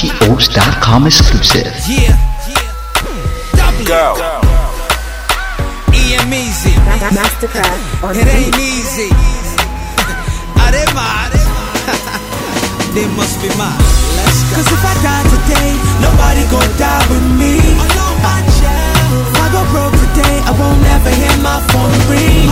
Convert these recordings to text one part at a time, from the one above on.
DJOaks.com exclusive. Yeah. Go. Easy. Mastercraft on It ain't easy. Are they mad? They must be mad. Let's go. Cause if I die today, nobody gon' die with me. If I go broke today, I won't ever hear my phone ring.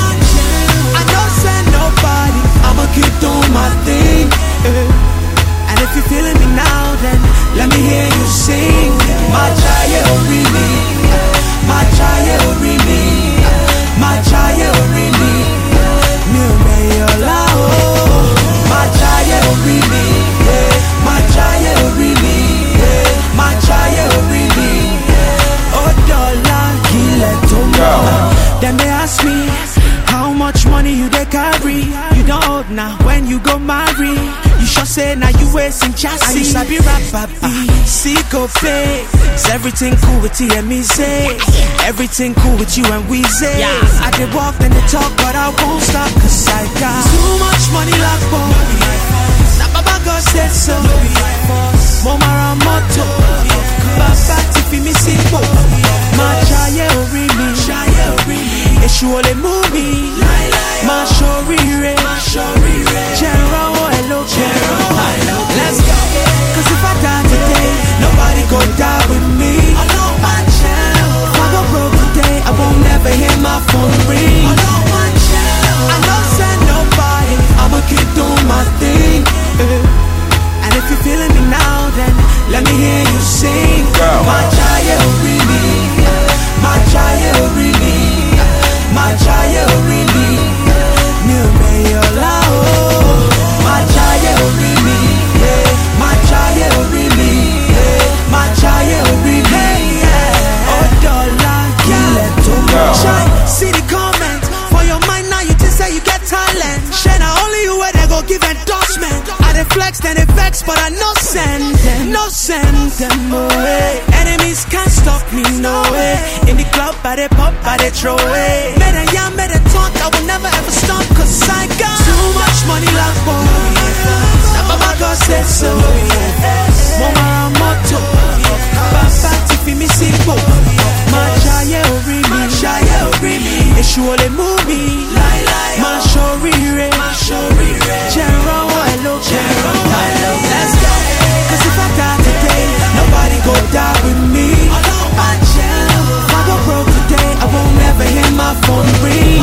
I don't send nobody, I'ma keep doing my thing. And if you're feeling me now, then let me hear you sing. My child, me. My child, me. My child, me. Mil meiola, oh. My child, me. My child, me. My child, me. Oh, dollar, kill it tomorrow. Then they ask me, how much money you they carry? You don't hold now when you go marry. You sure say now you wasting chassis. I used to be rap papi, Seco pay. Is everything cool with TME say? Everything cool with you and we say. I did walk and they talk but I won't stop cause I got too much money like boy. Now Baba God said so. Momara moto Baba tifi mi simple. My child really Eshu ole movie. My shorire General hello let's go. Cause if I die today, nobody gon' die with me. If I go broke today, I won't never hear my phone ring. I don't send nobody, I'ma keep doing my thing. And if you're feeling me now, then let me hear you sing. My child really, my child really, my child really. Mil meiola, oh. My child really, my child really, my child really. Oh, dollar, yeah. See the comment for your mind now. You just say you get talent. Share now only you where they go give endorsement. I dey flex, then they vex, but I no send them away. Enemies can't stop me, no way. In the club, I dey pop, I dey throw away. Made a yam, made a talk, I will never ever stop, cause I got too much money like boy. Now Baba God said so. Momara moto Baba tifi mi simple. My child really Eshu ole movie. My shorire General hello let's go. Cause if I die today, nobody gon' die with me. If I go broke today, I won't ever hear my phone ring.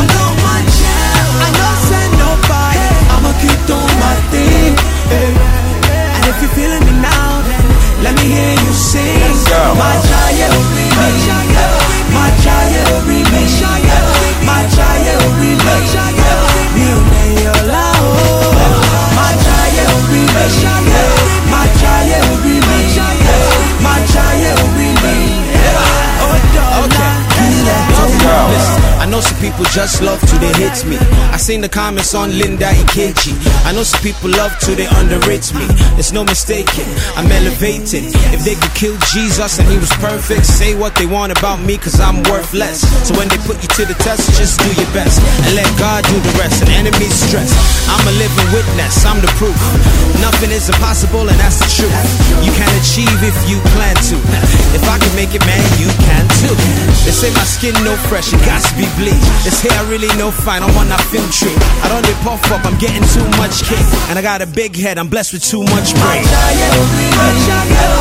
I don't send nobody, I'ma keep doing my thing. And if you're feeling me now, then let me hear you sing. My child really, my child really, my child really. Mil meiola, oh. My child really, my child really, my child really. Oh, dollar, Listen, I know some people just love to they hate me. I seen the comments on Linda Ikeji. I know some people love to they underrate me. There's no mistaking, I'm elevated. If they could kill Jesus and he was perfect, say what they want about me cause I'm worthless. So when they put you to the test, just do your best and let God do the rest. And enemies stress, I'm a living witness, I'm the proof. Nothing is impossible and that's the truth. You can achieve if you plan to. If I can make it, man, you can too. They say my skin no fresh, it got to be bleach. This hair really no fine, I'm on that film tree. I don't dey puff up, I'm getting too much cake. And I got a big head, I'm blessed with too much brain. my child